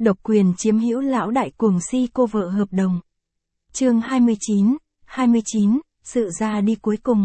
độc quyền chiếm hữu lão đại cuồng si cô vợ hợp đồng. Chương 29, sự ra đi cuối cùng.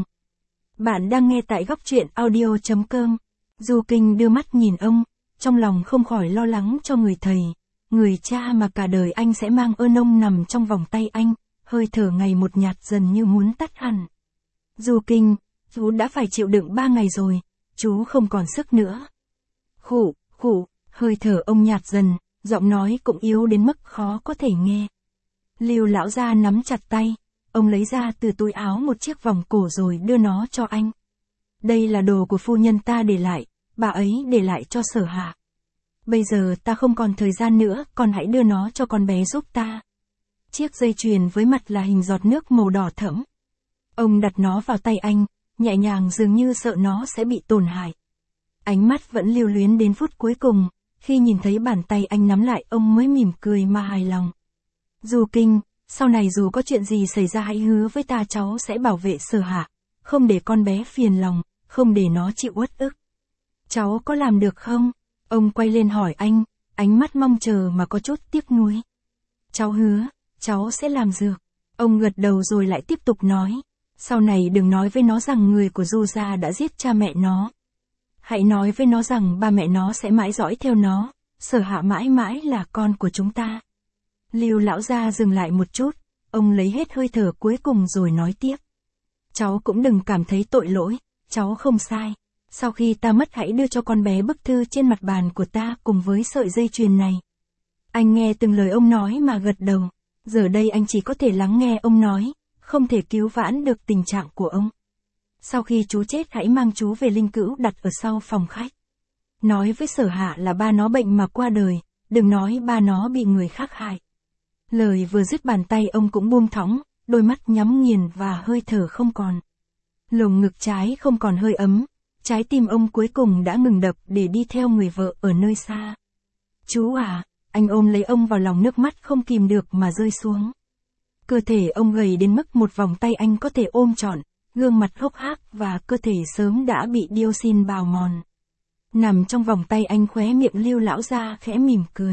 Bạn đang nghe tại góc truyện audio.com. Du Kinh đưa mắt nhìn ông, trong lòng không khỏi lo lắng cho người thầy, người cha mà cả đời anh sẽ mang ơn ông nằm trong vòng tay anh, hơi thở ngày một nhạt dần như muốn tắt hẳn. Du Kinh, chú đã phải chịu đựng 3 ngày rồi, chú không còn sức nữa. Khụ, hơi thở ông nhạt dần, giọng nói cũng yếu đến mức khó có thể nghe. Lưu lão gia nắm chặt tay, ông lấy ra từ túi áo một chiếc vòng cổ rồi đưa nó cho anh. Đây là đồ của phu nhân ta để lại, bà ấy để lại cho Sở Hạ. Bây giờ ta không còn thời gian nữa, con hãy đưa nó cho con bé giúp ta. Chiếc dây chuyền với mặt là hình giọt nước màu đỏ thẫm. Ông đặt nó vào tay anh, nhẹ nhàng dường như sợ nó sẽ bị tổn hại. Ánh mắt vẫn lưu luyến đến phút cuối cùng, khi nhìn thấy bàn tay anh nắm lại ông mới mỉm cười mà hài lòng. Du Kinh, sau này dù có chuyện gì xảy ra hãy hứa với ta cháu sẽ bảo vệ Sở Hạ, không để con bé phiền lòng, không để nó chịu uất ức. Cháu có làm được không? Ông quay lên hỏi anh, ánh mắt mong chờ mà có chút tiếc nuối. Cháu hứa, cháu sẽ làm được. Ông gật đầu rồi lại tiếp tục nói, sau này đừng nói với nó rằng người của Du gia đã giết cha mẹ nó. Hãy nói với nó rằng ba mẹ nó sẽ mãi dõi theo nó, Sở Hạ mãi mãi là con của chúng ta. Lưu lão gia dừng lại một chút, ông lấy hết hơi thở cuối cùng rồi nói tiếp. Cháu cũng đừng cảm thấy tội lỗi, cháu không sai. Sau khi ta mất hãy đưa cho con bé bức thư trên mặt bàn của ta cùng với sợi dây chuyền này. Anh nghe từng lời ông nói mà gật đầu, giờ đây anh chỉ có thể lắng nghe ông nói, không thể cứu vãn được tình trạng của ông. Sau khi chú chết hãy mang chú về linh cữu đặt ở sau phòng khách. Nói với Sở Hạ là ba nó bệnh mà qua đời, đừng nói ba nó bị người khác hại. Lời vừa dứt bàn tay ông cũng buông thõng, đôi mắt nhắm nghiền và hơi thở không còn. Lồng ngực trái không còn hơi ấm, trái tim ông cuối cùng đã ngừng đập để đi theo người vợ ở nơi xa. Chú à, anh ôm lấy ông vào lòng, nước mắt không kìm được mà rơi xuống. Cơ thể ông gầy đến mức một vòng tay anh có thể ôm trọn, gương mặt hốc hác và cơ thể sớm đã bị dioxin bào mòn. Nằm trong vòng tay anh, khóe miệng Lưu lão gia khẽ mỉm cười.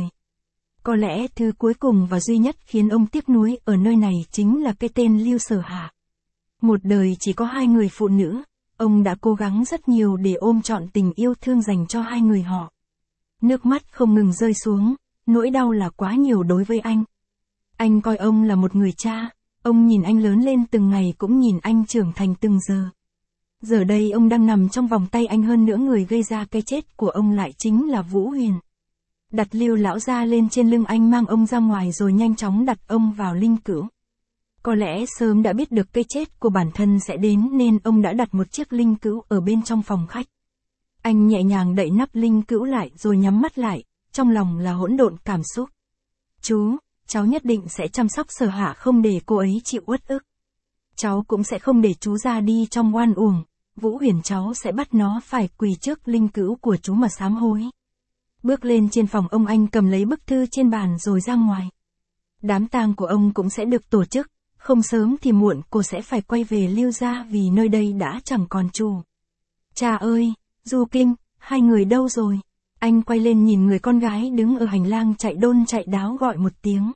Có lẽ thứ cuối cùng và duy nhất khiến ông tiếc nuối ở nơi này chính là cái tên Lưu Sở Hạ. Một đời chỉ có 2 người phụ nữ, ông đã cố gắng rất nhiều để ôm trọn tình yêu thương dành cho 2 người họ. Nước mắt không ngừng rơi xuống, nỗi đau là quá nhiều đối với anh. Anh coi ông là một người cha, ông nhìn anh lớn lên từng ngày cũng nhìn anh trưởng thành từng giờ. Giờ đây ông đang nằm trong vòng tay anh, hơn nữa người gây ra cái chết của ông lại chính là Vũ Huyền. Đặt Lưu lão gia lên trên lưng anh, mang ông ra ngoài rồi nhanh chóng đặt ông vào linh cữu. Có lẽ sớm đã biết được cái chết của bản thân sẽ đến nên ông đã đặt một chiếc linh cữu ở bên trong phòng khách. Anh nhẹ nhàng đậy nắp linh cữu lại rồi nhắm mắt lại, trong lòng là hỗn độn cảm xúc. Chú, cháu nhất định sẽ chăm sóc Sở Hạ không để cô ấy chịu uất ức. Cháu cũng sẽ không để chú ra đi trong oan uổng, Vũ Huyền cháu sẽ bắt nó phải quỳ trước linh cữu của chú mà sám hối. Bước lên trên phòng ông, anh cầm lấy bức thư trên bàn rồi ra ngoài. Đám tang của ông cũng sẽ được tổ chức, không sớm thì muộn cô sẽ phải quay về Lưu gia vì nơi đây đã chẳng còn chủ. Cha ơi, Du Kinh, 2 người đâu rồi? Anh quay lên nhìn người con gái đứng ở hành lang chạy đôn chạy đáo gọi một tiếng.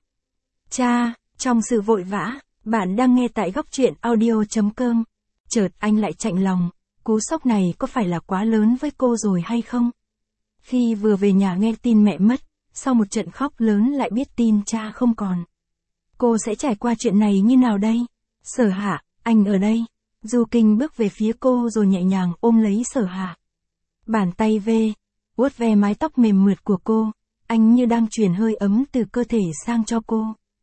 Cha, trong sự vội vã, bạn đang nghe tại góc truyện audio.com. Chợt anh lại chạnh lòng, cú sốc này có phải là quá lớn với cô rồi hay không? Khi vừa về nhà nghe tin mẹ mất, sau một trận khóc lớn lại biết tin cha không còn. Cô sẽ trải qua chuyện này như nào đây? Sở Hạ, anh ở đây. Du Kinh bước về phía cô rồi nhẹ nhàng ôm lấy Sở Hạ. Bàn tay vuốt ve mái tóc mềm mượt của cô, anh như đang truyền hơi ấm từ cơ thể sang cho cô.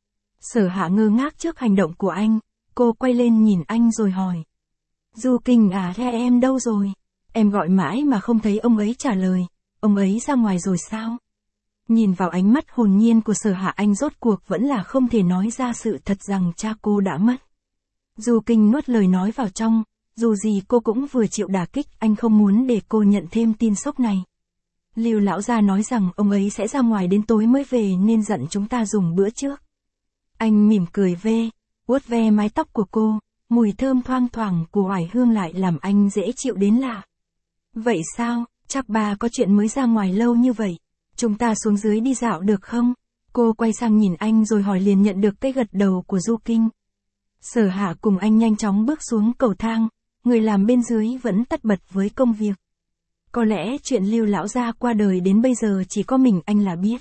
Sở Hạ ngơ ngác trước hành động của anh, cô quay lên nhìn anh rồi hỏi. Du Kinh à, thế em đâu rồi? Em gọi mãi mà không thấy ông ấy trả lời, ông ấy ra ngoài rồi sao? Nhìn vào ánh mắt hồn nhiên của Sở Hạ, anh rốt cuộc vẫn là không thể nói ra sự thật rằng cha cô đã mất. Du Kinh nuốt lời nói vào trong, dù gì cô cũng vừa chịu đả kích, anh không muốn để cô nhận thêm tin sốc này. Lưu lão gia nói rằng ông ấy sẽ ra ngoài đến tối mới về nên dặn chúng ta dùng bữa trước. Anh mỉm cười vuốt ve mái tóc của cô, mùi thơm thoang thoảng của oải hương lại làm anh dễ chịu đến lạ. Vậy sao, chắc bà có chuyện mới ra ngoài lâu như vậy. Chúng ta xuống dưới đi dạo được không? Cô quay sang nhìn anh rồi hỏi liền nhận được cái gật đầu của Du Kinh. Sở Hạ cùng anh nhanh chóng bước xuống cầu thang, người làm bên dưới vẫn tất bật với công việc. Có lẽ chuyện Lưu lão gia qua đời đến bây giờ chỉ có mình anh là biết.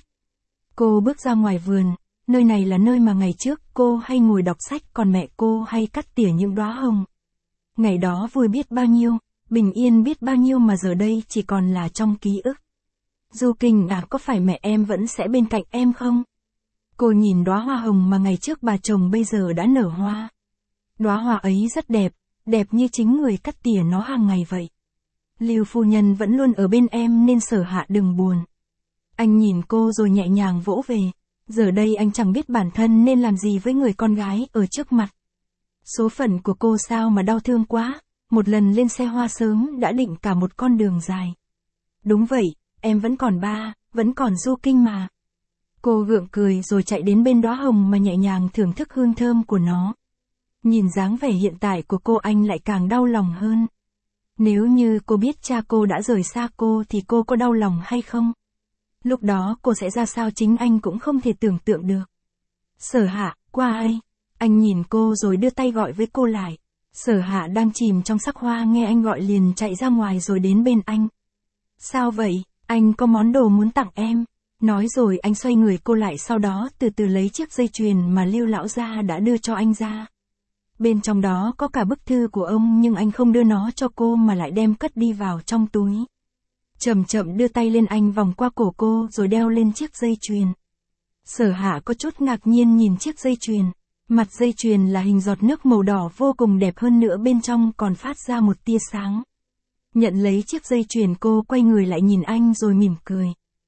Cô bước ra ngoài vườn, nơi này là nơi mà ngày trước cô hay ngồi đọc sách còn mẹ cô hay cắt tỉa những đóa hồng. Ngày đó vui biết bao nhiêu, bình yên biết bao nhiêu mà giờ đây chỉ còn là trong ký ức. Du Kinh à, có phải mẹ em vẫn sẽ bên cạnh em không? Cô nhìn đóa hoa hồng mà ngày trước bà chồng bây giờ đã nở hoa. Đóa hoa ấy rất đẹp, đẹp như chính người cắt tỉa nó hàng ngày vậy. Lưu phu nhân vẫn luôn ở bên em nên Sở Hạ đừng buồn. Anh nhìn cô rồi nhẹ nhàng vỗ về. Giờ đây anh chẳng biết bản thân nên làm gì với người con gái ở trước mặt. Số phận của cô sao mà đau thương quá, một lần lên xe hoa sớm đã định cả một con đường dài. Đúng vậy, em vẫn còn ba, vẫn còn Du Kinh mà. Cô gượng cười rồi chạy đến bên đóa hồng mà nhẹ nhàng thưởng thức hương thơm của nó. Nhìn dáng vẻ hiện tại của cô anh lại càng đau lòng hơn. Nếu như cô biết cha cô đã rời xa cô thì cô có đau lòng hay không? Lúc đó cô sẽ ra sao chính anh cũng không thể tưởng tượng được. Sở Hạ, qua đây. Anh nhìn cô rồi đưa tay gọi với cô lại. Sở Hạ đang chìm trong sắc hoa nghe anh gọi liền chạy ra ngoài rồi đến bên anh. Sao vậy, anh có món đồ muốn tặng em. Nói rồi anh xoay người cô lại sau đó từ từ lấy chiếc dây chuyền mà Lưu lão gia đã đưa cho anh ra. Bên trong đó có cả bức thư của ông nhưng anh không đưa nó cho cô mà lại đem cất đi vào trong túi. Chậm chậm đưa tay lên anh vòng qua cổ cô rồi đeo lên chiếc dây chuyền. Sở Hạ có chút ngạc nhiên nhìn chiếc dây chuyền. Mặt dây chuyền là hình giọt nước màu đỏ vô cùng đẹp hơn nữa bên trong còn phát ra một tia sáng. Nhận lấy chiếc dây chuyền cô quay người lại nhìn anh rồi mỉm cười.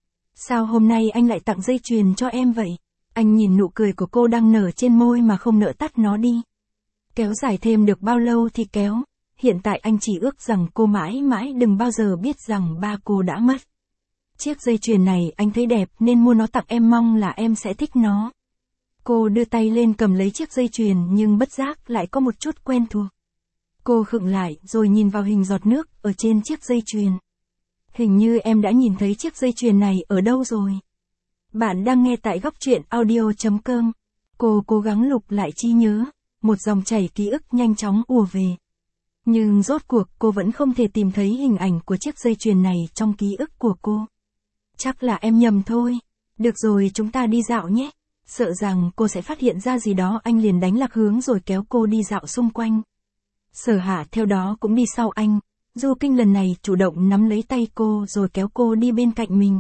Sao hôm nay anh lại tặng dây chuyền cho em vậy? Anh nhìn nụ cười của cô đang nở trên môi mà không nỡ tắt nó đi. Kéo dài thêm được bao lâu thì kéo, hiện tại anh chỉ ước rằng cô mãi mãi đừng bao giờ biết rằng ba cô đã mất. Chiếc dây chuyền này anh thấy đẹp nên mua nó tặng em mong là em sẽ thích nó. Cô đưa tay lên cầm lấy chiếc dây chuyền nhưng bất giác lại có một chút quen thuộc. Cô khựng lại rồi nhìn vào hình giọt nước ở trên chiếc dây chuyền. Hình như em đã nhìn thấy chiếc dây chuyền này ở đâu rồi. Bạn đang nghe tại góc truyện audio.com. Cô cố gắng lục lại trí nhớ, một dòng chảy ký ức nhanh chóng ùa về. Nhưng rốt cuộc cô vẫn không thể tìm thấy hình ảnh của chiếc dây chuyền này trong ký ức của cô. Chắc là em nhầm thôi. Được rồi chúng ta đi dạo nhé. Sợ rằng cô sẽ phát hiện ra gì đó anh liền đánh lạc hướng rồi kéo cô đi dạo xung quanh. Sở Hạ theo đó cũng đi sau anh. Du Kinh lần này chủ động nắm lấy tay cô rồi kéo cô đi bên cạnh mình.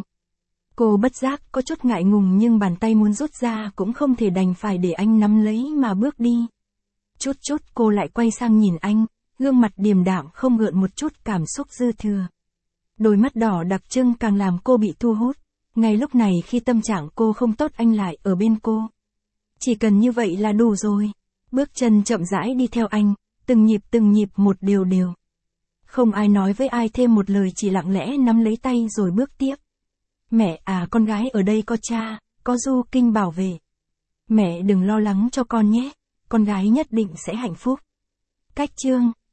Cô bất giác có chút ngại ngùng nhưng bàn tay muốn rút ra cũng không thể đành phải để anh nắm lấy mà bước đi. Chút chút cô lại quay sang nhìn anh, gương mặt điềm đạm không gợn một chút cảm xúc dư thừa. Đôi mắt đỏ đặc trưng càng làm cô bị thu hút. Ngay lúc này khi tâm trạng cô không tốt anh lại ở bên cô. Chỉ cần như vậy là đủ rồi. Bước chân chậm rãi đi theo anh, từng nhịp một đều đều. Không ai nói với ai thêm một lời chỉ lặng lẽ nắm lấy tay rồi bước tiếp. Mẹ à con gái ở đây có cha, có Du Kinh bảo vệ. Mẹ đừng lo lắng cho con nhé, con gái nhất định sẽ hạnh phúc. Cách chương